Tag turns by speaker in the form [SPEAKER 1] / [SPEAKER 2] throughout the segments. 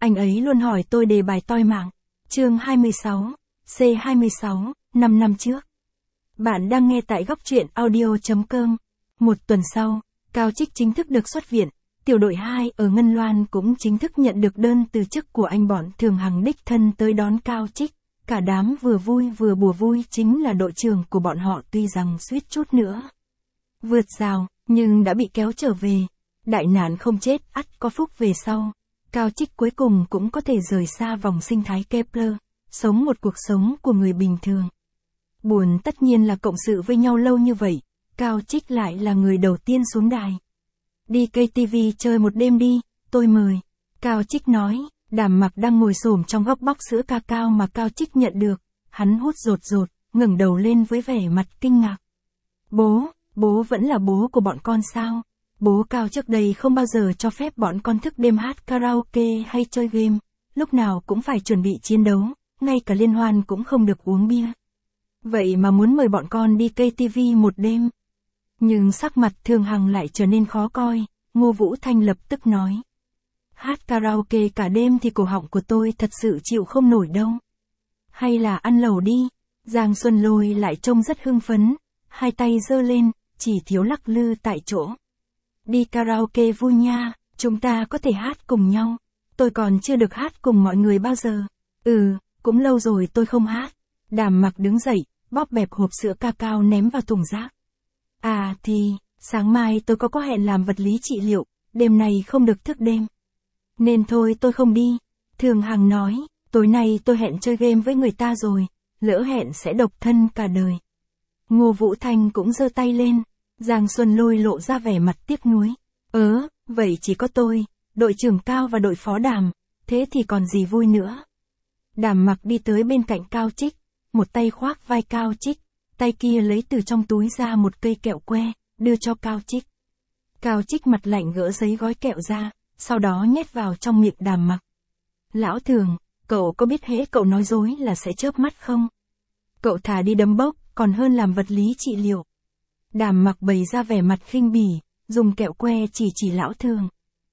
[SPEAKER 1] Anh ấy luôn hỏi tôi đề bài toi mạng. Chương 26, C26, 5 năm trước. Bạn đang nghe tại góc truyện audio.com. Một tuần sau, Cao Trích chính thức được xuất viện. Tiểu đội 2 ở Ngân Loan cũng chính thức nhận được đơn từ chức của anh bọn Thường Hằng đích thân tới đón Cao Trích. Cả đám vừa vui vừa bùa vui chính là đội trưởng của bọn họ tuy rằng suýt chút nữa vượt rào, nhưng đã bị kéo trở về. Đại nạn không chết, ắt có phúc về sau. Cao Trích cuối cùng cũng có thể rời xa vòng sinh thái Kepler, sống một cuộc sống của người bình thường. Buồn tất nhiên là cộng sự với nhau lâu như vậy, Cao Trích lại là người đầu tiên xuống đài. Đi KTV chơi một đêm đi, tôi mời. Cao Trích nói. Đàm Mặc đang ngồi xổm trong góc bóc sữa cacao mà Cao Trích nhận được. Hắn hút rột rột, ngẩng đầu lên với vẻ mặt kinh ngạc. Bố vẫn là bố của bọn con sao? Bố Cao trước đây không bao giờ cho phép bọn con thức đêm hát karaoke hay chơi game. Lúc nào cũng phải chuẩn bị chiến đấu, ngay cả liên hoan cũng không được uống bia. Vậy mà muốn mời bọn con đi KTV một đêm. Nhưng sắc mặt Thường Hằng lại trở nên khó coi, Ngô Vũ Thanh lập tức nói. Hát karaoke cả đêm thì cổ họng của tôi thật sự chịu không nổi đâu. Hay là ăn lẩu đi. Giang Xuân Lôi lại trông rất hưng phấn, hai tay giơ lên, chỉ thiếu lắc lư tại chỗ. Đi karaoke vui nha, chúng ta có thể hát cùng nhau. Tôi còn chưa được hát cùng mọi người bao giờ. Cũng lâu rồi tôi không hát. Đàm Mặc đứng dậy, bóp bẹp hộp sữa cacao ném vào thùng rác. Sáng mai tôi có hẹn làm vật lý trị liệu, đêm nay không được thức đêm. Nên thôi tôi không đi. Thường Hằng nói, tối nay tôi hẹn chơi game với người ta rồi, lỡ hẹn sẽ độc thân cả đời. Ngô Vũ Thanh cũng giơ tay lên. Giang Xuân Lôi lộ ra vẻ mặt tiếc nuối. Vậy chỉ có tôi, đội trưởng Cao và đội phó Đàm, thế thì còn gì vui nữa. Đàm Mặc đi tới bên cạnh Cao Trích, một tay khoác vai Cao Trích, tay kia lấy từ trong túi ra một cây kẹo que, đưa cho Cao Trích. Cao Trích mặt lạnh gỡ giấy gói kẹo ra, sau đó nhét vào trong miệng Đàm Mặc. Lão Thường, cậu có biết hễ cậu nói dối là sẽ chớp mắt không? Cậu thà đi đấm bốc, còn hơn làm vật lý trị liệu. Đàm Mặc bày ra vẻ mặt khinh bỉ, dùng kẹo que chỉ Lão Thường.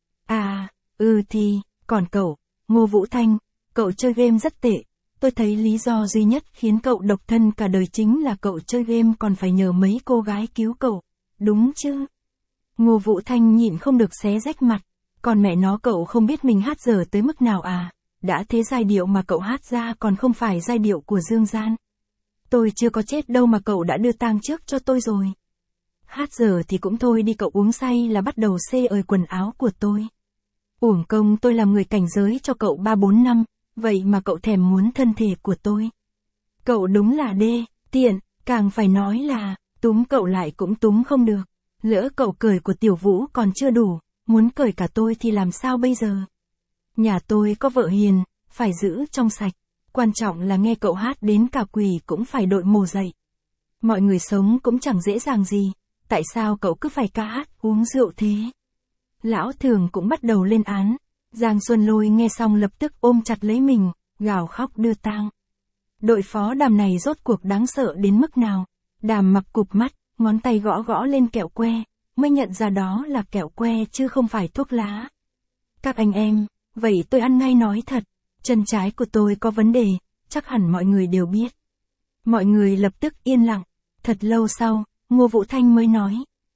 [SPEAKER 1] Còn cậu, Ngô Vũ Thanh, cậu chơi game rất tệ. Tôi thấy lý do duy nhất khiến cậu độc thân cả đời chính là cậu chơi game còn phải nhờ mấy cô gái cứu cậu, đúng chứ? Ngô Vũ Thanh nhịn không được xé rách mặt. Còn mẹ nó cậu không biết mình hát dở tới mức nào à? Đã thế giai điệu mà cậu hát ra còn không phải giai điệu của Dương Gian. Tôi chưa có chết đâu mà cậu đã đưa tang trước cho tôi rồi. Hát dở thì cũng thôi đi, cậu uống say là bắt đầu xê ời quần áo của tôi. Uổng công tôi làm người cảnh giới cho cậu 3-4 năm, vậy mà cậu thèm muốn thân thể của tôi. Cậu đúng là đê, tiện, càng phải nói là, túm cậu lại cũng túm không được. Lỡ cậu cởi của Tiểu Vũ còn chưa đủ, muốn cởi cả tôi thì làm sao bây giờ? Nhà tôi có vợ hiền, phải giữ trong sạch. Quan trọng là nghe cậu hát đến cả quỷ cũng phải đội mồ dậy. Mọi người sống cũng chẳng dễ dàng gì, tại sao cậu cứ phải ca hát uống rượu thế? Lão Thường cũng bắt đầu lên án. Giang Xuân Lôi nghe xong lập tức ôm chặt lấy mình, gào khóc đưa tang. Đội phó Đàm này rốt cuộc đáng sợ đến mức nào? Đàm Mặc cụp mắt, ngón tay gõ lên kẹo que, mới nhận ra đó là kẹo que chứ không phải thuốc lá. Các anh em, vậy tôi ăn ngay nói thật, chân trái của tôi có vấn đề, chắc hẳn mọi người đều biết. Mọi người lập tức yên lặng. Thật lâu sau, Ngô Vũ Thanh mới nói.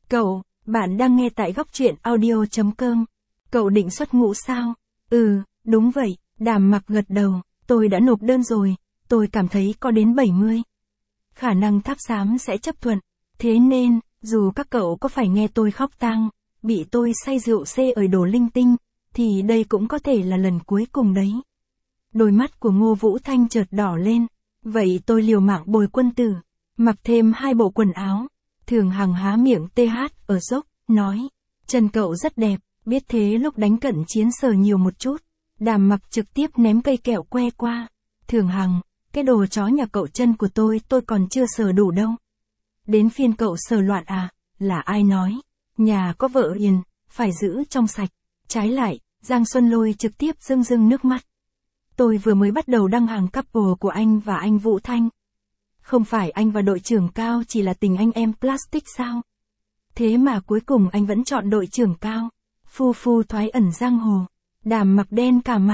[SPEAKER 1] Bạn đang nghe tại góc truyện audio.com. Cậu định xuất ngũ sao? Đúng vậy, Đàm Mặc gật đầu, tôi đã nộp đơn rồi, tôi cảm thấy có đến 70. Khả năng Tháp Xám sẽ chấp thuận, thế nên, dù các cậu có phải nghe tôi khóc tang, bị tôi say rượu xê ời đồ linh tinh, thì đây cũng có thể là lần cuối cùng đấy. Đôi mắt của Ngô Vũ Thanh chợt đỏ lên, vậy tôi liều mạng bồi quân tử, mặc thêm 2 bộ quần áo. Thường Hằng há miệng TH ở dốc, nói, chân cậu rất đẹp, biết thế lúc đánh cận chiến sờ nhiều một chút. Đàm Mặc trực tiếp ném cây kẹo que qua. Thường Hằng, cái đồ chó nhà cậu chân của tôi còn chưa sờ đủ đâu. Đến phiên cậu sờ loạn à, là ai nói, nhà có vợ hiền, phải giữ trong sạch. Trái lại, Giang Xuân Lôi trực tiếp rưng nước mắt. Tôi vừa mới bắt đầu đăng hàng couple của anh và anh Vũ Thanh. Không phải anh và đội trưởng Cao chỉ là tình anh em plastic sao? Thế mà cuối cùng anh vẫn chọn đội trưởng Cao. Phu thoái ẩn giang hồ. Đàm Mặc đen cả mặt.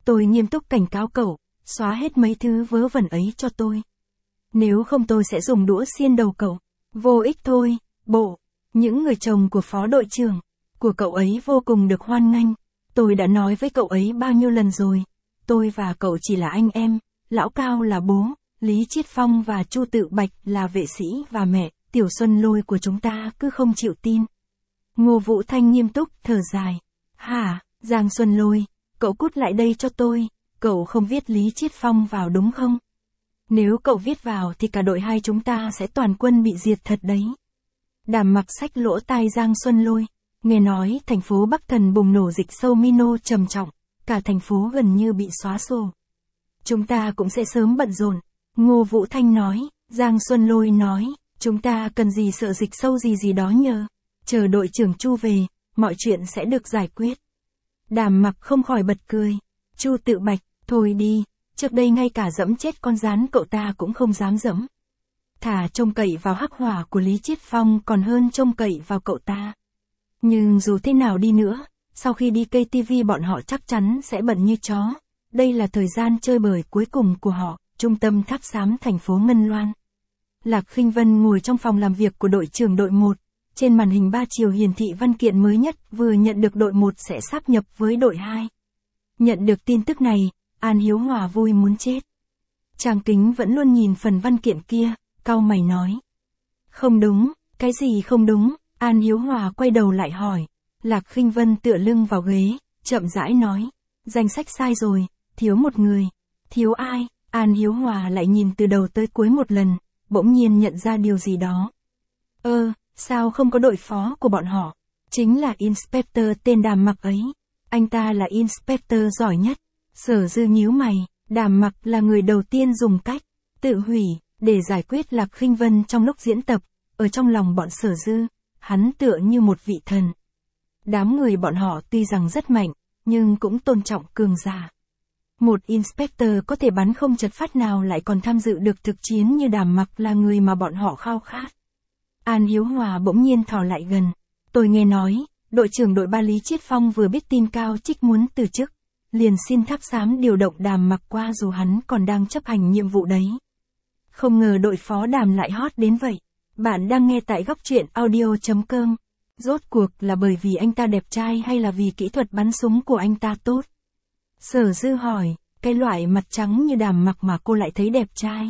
[SPEAKER 1] Tôi nghiêm túc cảnh cáo cậu, xóa hết mấy thứ vớ vẩn ấy cho tôi. Nếu không tôi sẽ dùng đũa xiên đầu cậu. Vô ích thôi, bộ. Những người chồng của phó đội trưởng, của cậu ấy vô cùng được hoan nghênh. Tôi đã nói với cậu ấy bao nhiêu lần rồi. Tôi và cậu chỉ là anh em, Lão Cao là bố, Lý Chiết Phong và Chu Tự Bạch là vệ sĩ và mẹ, Tiểu Xuân Lôi của chúng ta cứ không chịu tin. Ngô Vũ Thanh nghiêm túc thở dài. Hả, Giang Xuân Lôi, cậu cút lại đây cho tôi, cậu không viết Lý Chiết Phong vào đúng không? Nếu cậu viết vào thì cả đội hai chúng ta sẽ toàn quân bị diệt thật đấy. Đàm Mặc xách lỗ tai Giang Xuân Lôi, nghe nói thành phố Bắc Thần bùng nổ dịch sâu Mino trầm trọng, cả thành phố gần như bị xóa sổ. Chúng ta cũng sẽ sớm bận rộn. Ngô Vũ Thanh nói, Giang Xuân Lôi nói, chúng ta cần gì sợ dịch sâu gì đó nhờ. Chờ đội trưởng Chu về, mọi chuyện sẽ được giải quyết. Đàm Mặc không khỏi bật cười. Chu Tự Bạch, thôi đi, trước đây ngay cả dẫm chết con rán cậu ta cũng không dám dẫm. Thà trông cậy vào hắc hỏa của Lý Chiết Phong còn hơn trông cậy vào cậu ta. Nhưng dù thế nào đi nữa, sau khi đi KTV bọn họ chắc chắn sẽ bận như chó. Đây là thời gian chơi bời cuối cùng của họ, trung tâm thắp sáng thành phố Ngân Loan. Lạc Khinh Vân ngồi trong phòng làm việc của đội trưởng đội 1, trên màn hình 3 chiều hiển thị văn kiện mới nhất vừa nhận được đội 1 sẽ sáp nhập với đội 2. Nhận được tin tức này, An Hiếu Hòa vui muốn chết. Trang Kính vẫn luôn nhìn phần văn kiện kia, cau mày nói. Không đúng, cái gì không đúng? An Hiếu Hòa quay đầu lại hỏi. Lạc Khinh Vân tựa lưng vào ghế, chậm rãi nói. Danh sách sai rồi, thiếu một người. Thiếu ai? An Hiếu Hòa lại nhìn từ đầu tới cuối một lần, bỗng nhiên nhận ra điều gì đó. Sao không có đội phó của bọn họ? Chính là Inspector tên Đàm Mặc ấy. Anh ta là Inspector giỏi nhất. Sở Dư nhíu mày, Đàm Mặc là người đầu tiên dùng cách tự hủy để giải quyết Lạc Khinh Vân trong lúc diễn tập. Ở trong lòng bọn Sở Dư, hắn tựa như một vị thần. Đám người bọn họ tuy rằng rất mạnh, nhưng cũng tôn trọng cường giả. Một Inspector có thể bắn không chật phát nào lại còn tham dự được thực chiến như Đàm Mặc là người mà bọn họ khao khát. An Hiếu Hòa bỗng nhiên thò lại gần. Tôi nghe nói, đội trưởng đội 3 Lý Chiết Phong vừa biết tin Cao Trích muốn từ chức, liền xin tháp xám điều động Đàm Mặc qua dù hắn còn đang chấp hành nhiệm vụ đấy. Không ngờ đội phó Đàm lại hot đến vậy. Bạn đang nghe tại góc truyện audio.com. Rốt cuộc là bởi vì anh ta đẹp trai hay là vì kỹ thuật bắn súng của anh ta tốt? Sở Dư hỏi, cái loại mặt trắng như Đàm Mặc mà cô lại thấy đẹp trai.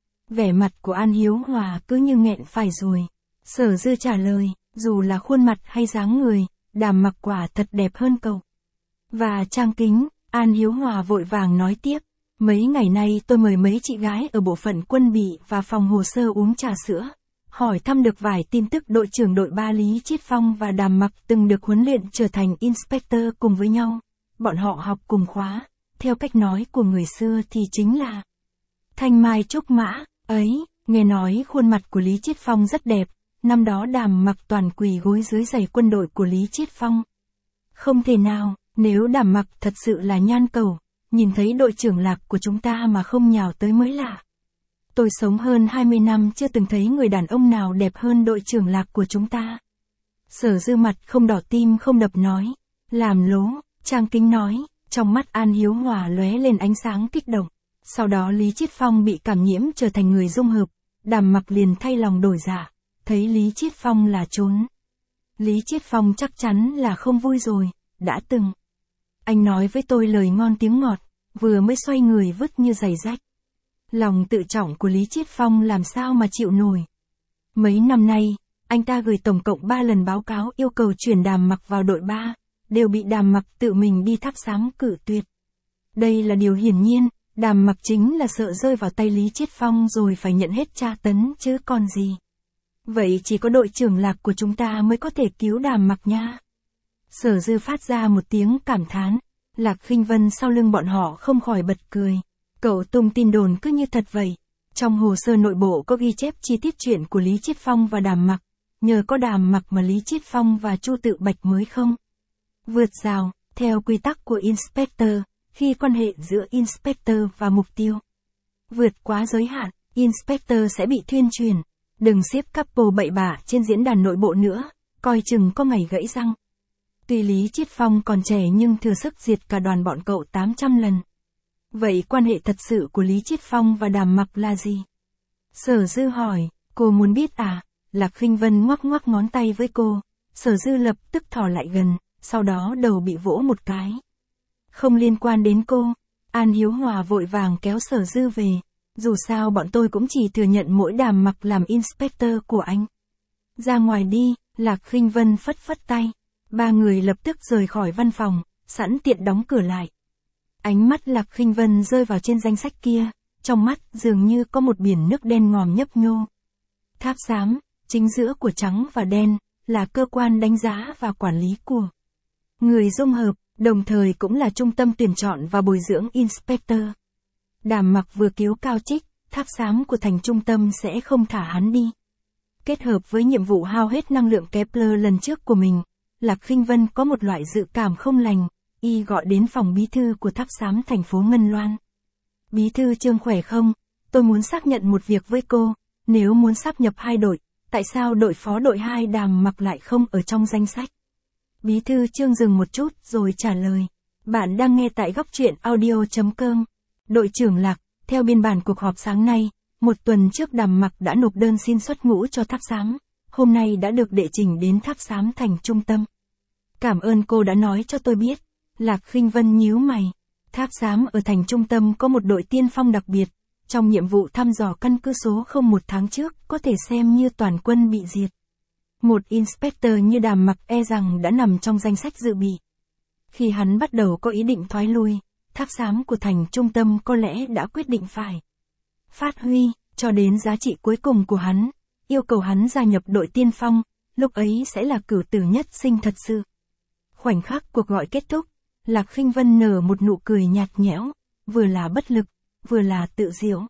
[SPEAKER 1] Vẻ mặt của An Hiếu Hòa cứ như nghẹn phải rồi. Sở Dư trả lời, dù là khuôn mặt hay dáng người, Đàm Mặc quả thật đẹp hơn cậu. Và Trang Kính, An Hiếu Hòa vội vàng nói tiếp, mấy ngày nay tôi mời mấy chị gái ở bộ phận quân bị và phòng hồ sơ uống trà sữa, hỏi thăm được vài tin tức đội trưởng đội 3 Lý Chiết Phong và Đàm Mặc từng được huấn luyện trở thành Inspector cùng với nhau. Bọn họ học cùng khóa, theo cách nói của người xưa thì chính là thanh mai trúc mã, ấy, nghe nói khuôn mặt của Lý Chiết Phong rất đẹp, năm đó Đàm Mặc toàn quỳ gối dưới giày quân đội của Lý Chiết Phong. Không thể nào, nếu Đàm Mặc thật sự là nhan cầu, nhìn thấy đội trưởng Lạc của chúng ta mà không nhào tới mới lạ. Tôi sống hơn 20 năm chưa từng thấy người đàn ông nào đẹp hơn đội trưởng Lạc của chúng ta. Sở Dư mặt không đỏ tim không đập nói, làm lố. Trang Kính nói, trong mắt An Hiếu Hòa lóe lên ánh sáng kích động. Sau đó Lý Chiết Phong bị cảm nhiễm trở thành người dung hợp, Đàm Mặc liền thay lòng đổi dạ, thấy Lý Chiết Phong là trốn. Lý Chiết Phong chắc chắn là không vui rồi, đã từng. Anh nói với tôi lời ngon tiếng ngọt, vừa mới xoay người vứt như giày rách. Lòng tự trọng của Lý Chiết Phong làm sao mà chịu nổi. Mấy năm nay, anh ta gửi tổng cộng 3 lần báo cáo yêu cầu chuyển Đàm Mặc vào đội 3. Đều bị Đàm Mặc tự mình đi thắp sáng cự tuyệt. Đây là điều hiển nhiên, Đàm Mặc chính là sợ rơi vào tay Lý Chiết Phong rồi phải nhận hết tra tấn chứ còn gì. Vậy chỉ có đội trưởng Lạc của chúng ta mới có thể cứu Đàm Mặc nha. Sở Dư phát ra một tiếng cảm thán, Lạc Khinh Vân sau lưng bọn họ không khỏi bật cười. Cậu tung tin đồn cứ như thật vậy. Trong hồ sơ nội bộ có ghi chép chi tiết chuyện của Lý Chiết Phong và Đàm Mặc, nhờ có Đàm Mặc mà Lý Chiết Phong và Chu Tự Bạch mới không vượt rào, theo quy tắc của Inspector, khi quan hệ giữa Inspector và mục tiêu vượt quá giới hạn, Inspector sẽ bị thuyên truyền. Đừng xếp couple bậy bạ trên diễn đàn nội bộ nữa, coi chừng có ngày gãy răng. Tuy Lý Chiết Phong còn trẻ nhưng thừa sức diệt cả đoàn bọn cậu 800 lần. Vậy quan hệ thật sự của Lý Chiết Phong và Đàm Mặc là gì? Sở Dư hỏi, cô muốn biết à? Lạc Khinh Vân ngoắc ngoắc ngón tay với cô. Sở Dư lập tức thò lại gần, sau đó đầu bị vỗ một cái. Không liên quan đến cô. An Hiếu Hòa vội vàng kéo Sở Dư về. Dù sao bọn tôi cũng chỉ thừa nhận mỗi Đàm Mặc làm inspector của anh. Ra ngoài đi, Lạc Khinh Vân phất phất tay. Ba người lập tức rời khỏi văn phòng, sẵn tiện đóng cửa lại. Ánh mắt Lạc Khinh Vân rơi vào trên danh sách kia, trong mắt dường như có một biển nước đen ngòm nhấp nhô. Tháp xám, chính giữa của trắng và đen, là cơ quan đánh giá và quản lý của người dung hợp, đồng thời cũng là trung tâm tuyển chọn và bồi dưỡng inspector. Đàm Mặc vừa cứu Cao Trích, tháp xám của thành trung tâm sẽ không thả hắn đi. Kết hợp với nhiệm vụ hao hết năng lượng Kepler lần trước của mình, Lạc Khinh Vân có một loại dự cảm không lành, y gọi đến phòng bí thư của tháp xám thành phố Ngân Loan. Bí thư Trương khỏe không? Tôi muốn xác nhận một việc với cô, nếu muốn sáp nhập hai đội, tại sao đội phó đội 2 Đàm Mặc lại không ở trong danh sách? Bí thư Trương dừng một chút rồi trả lời. Bạn đang nghe tại góc truyện audio.com. Đội trưởng Lạc, theo biên bản cuộc họp sáng nay, một tuần trước Đàm Mặc đã nộp đơn xin xuất ngũ cho tháp xám, hôm nay đã được đệ trình đến tháp xám thành trung tâm. Cảm ơn cô đã nói cho tôi biết. Lạc Khinh Vân nhíu mày. Tháp xám ở thành trung tâm có một đội tiên phong đặc biệt, trong nhiệm vụ thăm dò căn cứ số 01 tháng trước có thể xem như toàn quân bị diệt. Một inspector như Đàm Mặc e rằng đã nằm trong danh sách dự bị. Khi hắn bắt đầu có ý định thoái lui, tháp xám của thành trung tâm có lẽ đã quyết định phải phát huy, cho đến giá trị cuối cùng của hắn, yêu cầu hắn gia nhập đội tiên phong, lúc ấy sẽ là cửu tử nhất sinh thật sự. Khoảnh khắc cuộc gọi kết thúc, Lạc Khinh Vân nở một nụ cười nhạt nhẽo, vừa là bất lực, vừa là tự diễu.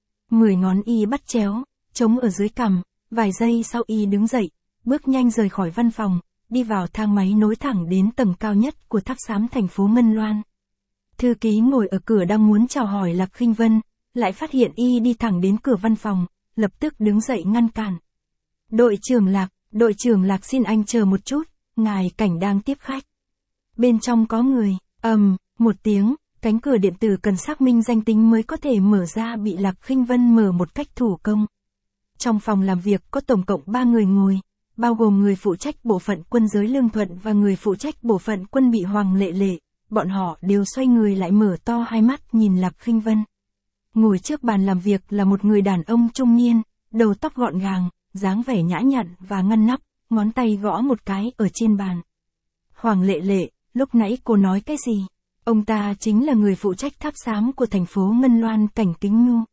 [SPEAKER 1] 10 ngón y bắt chéo, chống ở dưới cằm, vài giây sau y đứng dậy, bước nhanh rời khỏi văn phòng, đi vào thang máy nối thẳng đến tầng cao nhất của tháp xám thành phố Ngân Loan. Thư ký ngồi ở cửa đang muốn chào hỏi Lạc Khinh Vân, lại phát hiện y đi thẳng đến cửa văn phòng, lập tức đứng dậy ngăn cản. Đội trưởng Lạc xin anh chờ một chút, ngài Cảnh đang tiếp khách. Bên trong có người, một tiếng, cánh cửa điện tử cần xác minh danh tính mới có thể mở ra bị Lạc Khinh Vân mở một cách thủ công. Trong phòng làm việc có tổng cộng 3 người ngồi, bao gồm người phụ trách bộ phận quân giới Lương Thuận và người phụ trách bộ phận quân bị Hoàng Lệ Lệ, bọn họ đều xoay người lại mở to hai mắt nhìn Lạc Khinh Vân. Ngồi trước bàn làm việc là một người đàn ông trung niên, đầu tóc gọn gàng, dáng vẻ nhã nhặn và ngăn nắp, ngón tay gõ một cái ở trên bàn. Hoàng Lệ Lệ, lúc nãy cô nói cái gì? Ông ta chính là người phụ trách tháp xám của thành phố Ngân Loan Cảnh Kính Nhu.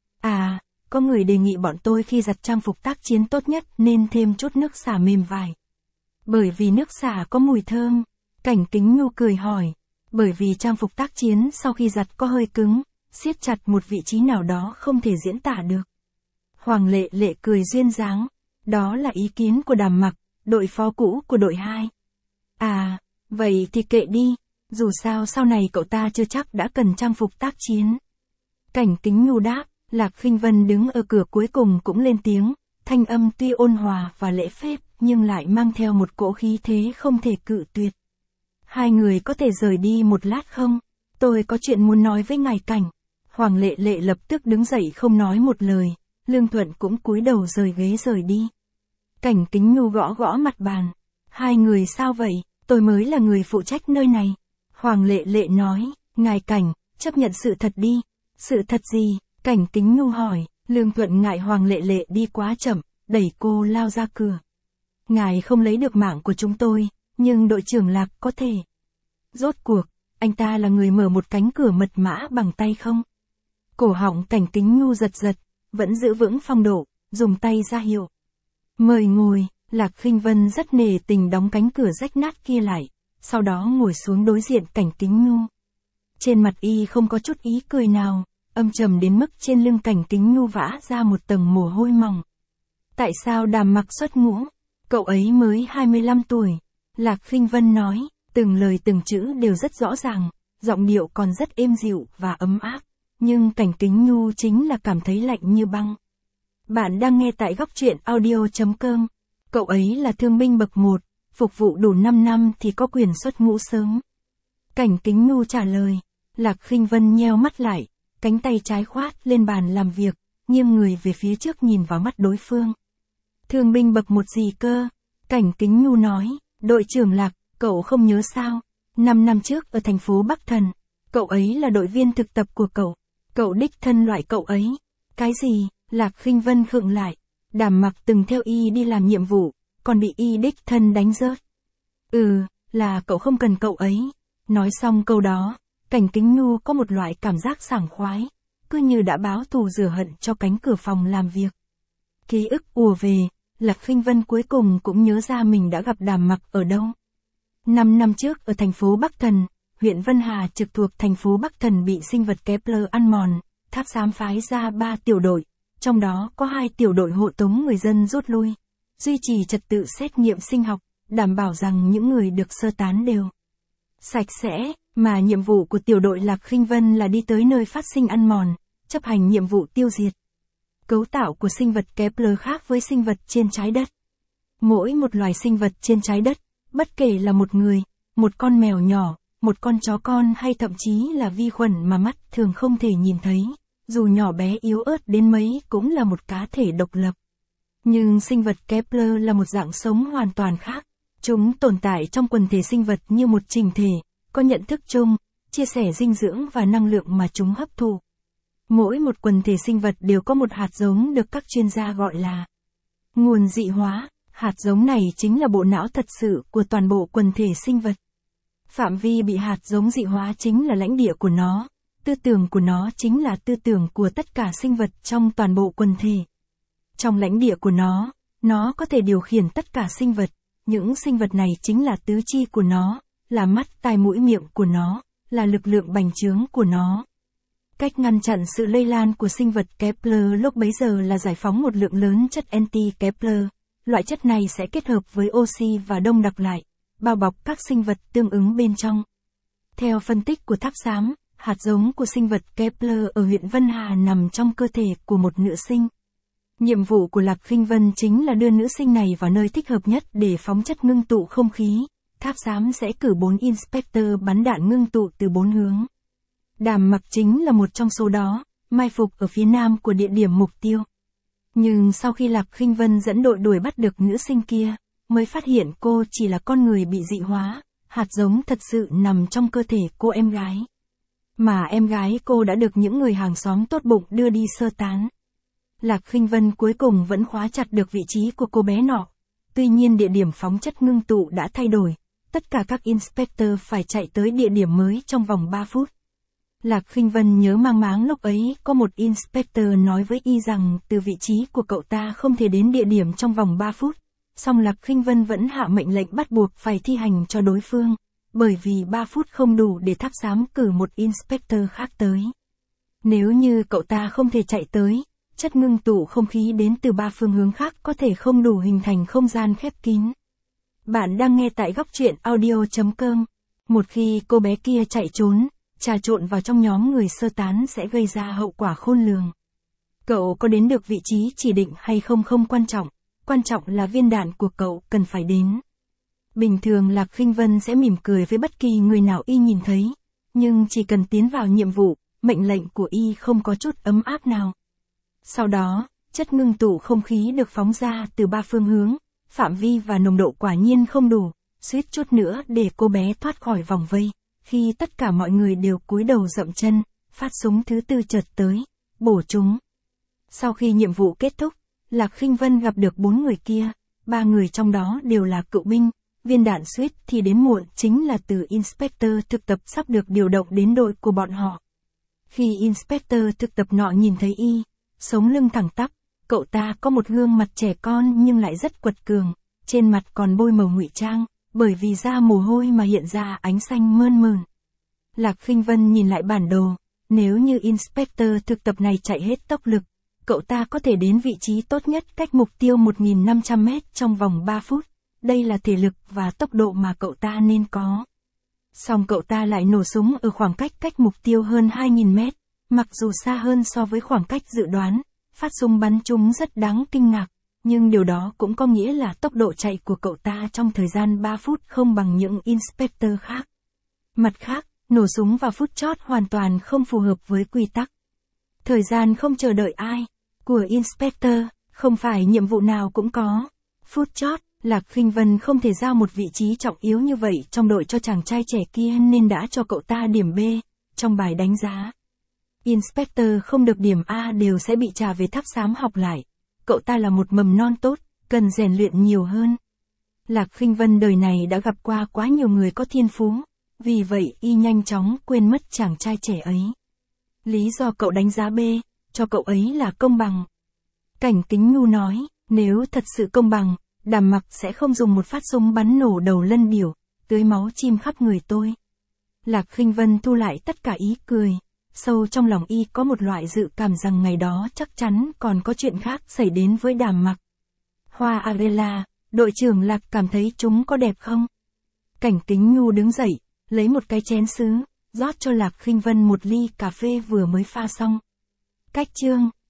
[SPEAKER 1] À, có người đề nghị bọn tôi khi giặt trang phục tác chiến tốt nhất nên thêm chút nước xả mềm vải. Bởi vì nước xả có mùi thơm. Cảnh Kính Nhu cười hỏi. Bởi vì trang phục tác chiến sau khi giặt có hơi cứng, siết chặt một vị trí nào đó không thể diễn tả được. Hoàng Lệ Lệ cười duyên dáng. Đó là ý kiến của Đàm Mặc, đội phó cũ của đội 2. À, vậy thì kệ đi. Dù sao sau này cậu ta chưa chắc đã cần trang phục tác chiến. Cảnh Kính Nhu đáp. Lạc Khinh Vân đứng ở cửa cuối cùng cũng lên tiếng, thanh âm tuy ôn hòa và lễ phép nhưng lại mang theo một cỗ khí thế không thể cự tuyệt. Hai người có thể rời đi một lát không? Tôi có chuyện muốn nói với ngài Cảnh. Hoàng Lệ Lệ lập tức đứng dậy không nói một lời, Lương Thuận cũng cúi đầu rời ghế rời đi. Cảnh Kính Nhu gõ gõ mặt bàn. Hai người sao vậy? Tôi mới là người phụ trách nơi này. Hoàng Lệ Lệ nói, ngài Cảnh, chấp nhận sự thật đi. Sự thật gì? Cảnh Kính Nhu hỏi. Lương Thuận ngại Hoàng Lệ Lệ đi quá chậm, đẩy cô lao ra cửa. Ngài không lấy được mạng của chúng tôi, nhưng đội trưởng Lạc có thể. Rốt cuộc, anh ta là người mở một cánh cửa mật mã bằng tay không? Cổ họng Cảnh Kính Nhu giật giật, vẫn giữ vững phong độ, dùng tay ra hiệu. Mời ngồi. Lạc Khinh Vân rất nể tình đóng cánh cửa rách nát kia lại, sau đó ngồi xuống đối diện Cảnh Kính Nhu. Trên mặt y không có chút ý cười nào, âm trầm đến mức trên lưng Cảnh Kính Nhu vã ra một tầng mồ hôi mỏng. Tại sao Đàm Mặc xuất ngũ? Cậu ấy mới 25 tuổi. Lạc Khinh Vân nói, từng lời từng chữ đều rất rõ ràng, giọng điệu còn rất êm dịu và ấm áp, nhưng Cảnh Kính Nhu chính là cảm thấy lạnh như băng. Bạn đang nghe tại góc truyện audio.com. Cậu ấy là thương binh bậc 1, phục vụ đủ 5 năm thì có quyền xuất ngũ sớm. Cảnh Kính Nhu trả lời. Lạc Khinh Vân nheo mắt lại, cánh tay trái khoát lên bàn làm việc, nghiêng người về phía trước nhìn vào mắt đối phương. Thương binh bậc 1 gì cơ? Cảnh Kính Nhu nói, đội trưởng Lạc, cậu không nhớ sao? 5 năm trước ở thành phố Bắc Thần, cậu ấy là đội viên thực tập của cậu. Cậu đích thân loại cậu ấy. Cái gì? Lạc Khinh Vân khựng lại. Đàm Mặc từng theo y đi làm nhiệm vụ, còn bị y đích thân đánh rớt. Là cậu không cần cậu ấy. Nói xong câu đó, Cảnh Kính Nhu có một loại cảm giác sảng khoái, cứ như đã báo thù rửa hận cho cánh cửa phòng làm việc. Ký ức ùa về, Lạc Khinh Vân cuối cùng cũng nhớ ra mình đã gặp Đàm Mặc ở đâu. 5 năm trước ở thành phố Bắc Thần, huyện Vân Hà trực thuộc thành phố Bắc Thần bị sinh vật Kepler ăn mòn, Tháp Xám phái ra 3 tiểu đội, trong đó có 2 tiểu đội hộ tống người dân rút lui, duy trì trật tự xét nghiệm sinh học, đảm bảo rằng những người được sơ tán đều sạch sẽ, mà nhiệm vụ của tiểu đội Lạc Khinh Vân là đi tới nơi phát sinh ăn mòn, chấp hành nhiệm vụ tiêu diệt. Cấu tạo của sinh vật Kepler khác với sinh vật trên trái đất. Mỗi một loài sinh vật trên trái đất, bất kể là một người, một con mèo nhỏ, một con chó con hay thậm chí là vi khuẩn mà mắt thường không thể nhìn thấy, dù nhỏ bé yếu ớt đến mấy cũng là một cá thể độc lập. Nhưng sinh vật Kepler là một dạng sống hoàn toàn khác. Chúng tồn tại trong quần thể sinh vật như một chỉnh thể, có nhận thức chung, chia sẻ dinh dưỡng và năng lượng mà chúng hấp thụ. Mỗi một quần thể sinh vật đều có một hạt giống được các chuyên gia gọi là nguồn dị hóa. Hạt giống này chính là bộ não thật sự của toàn bộ quần thể sinh vật. Phạm vi bị hạt giống dị hóa chính là lãnh địa của nó, tư tưởng của nó chính là tư tưởng của tất cả sinh vật trong toàn bộ quần thể. Trong lãnh địa của nó có thể điều khiển tất cả sinh vật, những sinh vật này chính là tứ chi của nó, là mắt, tai, mũi, miệng của nó, là lực lượng bành trướng của nó. Cách ngăn chặn sự lây lan của sinh vật Kepler lúc bấy giờ là giải phóng một lượng lớn chất anti-Kepler. Loại chất này sẽ kết hợp với oxy và đông đặc lại, bao bọc các sinh vật tương ứng bên trong. Theo phân tích của Tháp Xám, hạt giống của sinh vật Kepler ở huyện Vân Hà nằm trong cơ thể của một nữ sinh. Nhiệm vụ của Lạc Khinh Vân chính là đưa nữ sinh này vào nơi thích hợp nhất để phóng chất ngưng tụ không khí. Tháp Xám sẽ cử 4 inspector bắn đạn ngưng tụ từ 4 hướng. Đàm Mặc chính là một trong số đó, mai phục ở phía nam của địa điểm mục tiêu. Nhưng sau khi Lạc Khinh Vân dẫn đội đuổi bắt được nữ sinh kia, mới phát hiện cô chỉ là con người bị dị hóa, hạt giống thật sự nằm trong cơ thể cô em gái. Mà em gái cô đã được những người hàng xóm tốt bụng đưa đi sơ tán. Lạc Khinh Vân cuối cùng vẫn khóa chặt được vị trí của cô bé nọ. Tuy nhiên địa điểm phóng chất ngưng tụ đã thay đổi, tất cả các inspector phải chạy tới địa điểm mới trong vòng 3 phút. Lạc Khinh Vân nhớ mang máng lúc ấy có một inspector nói với y rằng từ vị trí của cậu ta không thể đến địa điểm trong vòng 3 phút. Song Lạc Khinh Vân vẫn hạ mệnh lệnh bắt buộc phải thi hành cho đối phương, bởi vì 3 phút không đủ để Tháp Xám cử một inspector khác tới. Nếu như cậu ta không thể chạy tới, chất ngưng tụ không khí đến từ 3 phương hướng khác có thể không đủ hình thành không gian khép kín. Bạn đang nghe tại góc truyện audio.com. Một khi cô bé kia chạy trốn, trà trộn vào trong nhóm người sơ tán sẽ gây ra hậu quả khôn lường. Cậu có đến được vị trí chỉ định hay không không quan trọng là viên đạn của cậu cần phải đến. Bình thường Lạc Khinh Vân sẽ mỉm cười với bất kỳ người nào y nhìn thấy, nhưng chỉ cần tiến vào nhiệm vụ, mệnh lệnh của y không có chút ấm áp nào. Sau đó, chất ngưng tụ không khí được phóng ra từ 3 phương hướng, phạm vi và nồng độ quả nhiên không đủ, suýt chút nữa để cô bé thoát khỏi vòng vây. Khi tất cả mọi người đều cúi đầu dậm chân, phát súng thứ 4 chợt tới, bổ chúng. Sau khi nhiệm vụ kết thúc, Lạc Khinh Vân gặp được 4 người kia, 3 người trong đó đều là cựu binh, viên đạn suýt thì đến muộn chính là từ inspector thực tập sắp được điều động đến đội của bọn họ. Khi inspector thực tập nọ nhìn thấy y, sống lưng thẳng tắp, cậu ta có một gương mặt trẻ con nhưng lại rất quật cường, trên mặt còn bôi màu ngụy trang, bởi vì da mồ hôi mà hiện ra ánh xanh mơn mởn. Lạc Khinh Vân nhìn lại bản đồ, nếu như inspector thực tập này chạy hết tốc lực, cậu ta có thể đến vị trí tốt nhất cách mục tiêu 1.500 mét trong vòng 3 phút. Đây là thể lực và tốc độ mà cậu ta nên có. Song cậu ta lại nổ súng ở khoảng cách mục tiêu hơn 2.000 mét, mặc dù xa hơn so với khoảng cách dự đoán, phát súng bắn chúng rất đáng kinh ngạc. nhưng điều đó cũng có nghĩa là tốc độ chạy của cậu ta trong thời gian 3 phút không bằng những Inspector khác. Mặt khác, nổ súng vào phút chót hoàn toàn không phù hợp với quy tắc. Thời gian không chờ đợi ai, của Inspector, không phải nhiệm vụ nào cũng có. Phút chót, Lạc Khinh Vân không thể giao một vị trí trọng yếu như vậy trong đội cho chàng trai trẻ kia nên đã cho cậu ta điểm B, trong bài đánh giá. Inspector không được điểm A đều sẽ bị trả về tháp xám học lại. Cậu ta là một mầm non tốt, cần rèn luyện nhiều hơn. Lạc Khinh Vân đời này đã gặp qua quá nhiều người có thiên phú, vì vậy y nhanh chóng quên mất chàng trai trẻ ấy. Lý do cậu đánh giá B, cho cậu ấy là công bằng. Cảnh Kính Nhu nói, nếu thật sự công bằng, Đàm Mặc sẽ không dùng một phát súng bắn nổ đầu Lân Biểu, tưới máu chim khắp người tôi. Lạc Khinh Vân thu lại tất cả ý cười. Sâu trong lòng y có một loại dự cảm rằng ngày đó chắc chắn còn có chuyện khác xảy đến với Đàm Mặc. Hoa Arela, đội trưởng Lạc cảm thấy chúng có đẹp không? Cảnh Kính Nhu đứng dậy, lấy một cái chén sứ, rót cho Lạc Khinh Vân một ly cà phê vừa mới pha xong. Cách chương